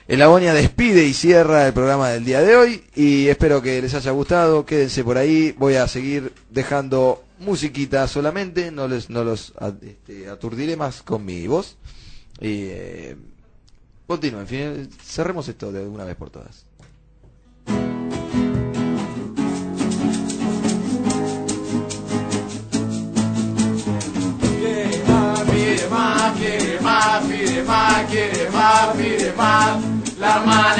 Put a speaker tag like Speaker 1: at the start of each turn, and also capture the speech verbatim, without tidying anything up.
Speaker 1: El Agonia despide y cierra el programa del día de hoy y espero que les haya gustado. Quédense por ahí, voy a seguir dejando musiquita solamente, no les no los este, aturdiré más con mi voz. Y eh, continúen, fin, cerremos esto de una vez por todas.
Speaker 2: Quiere más, pide más, quiere más, pide más, quiere más, pide más. La mala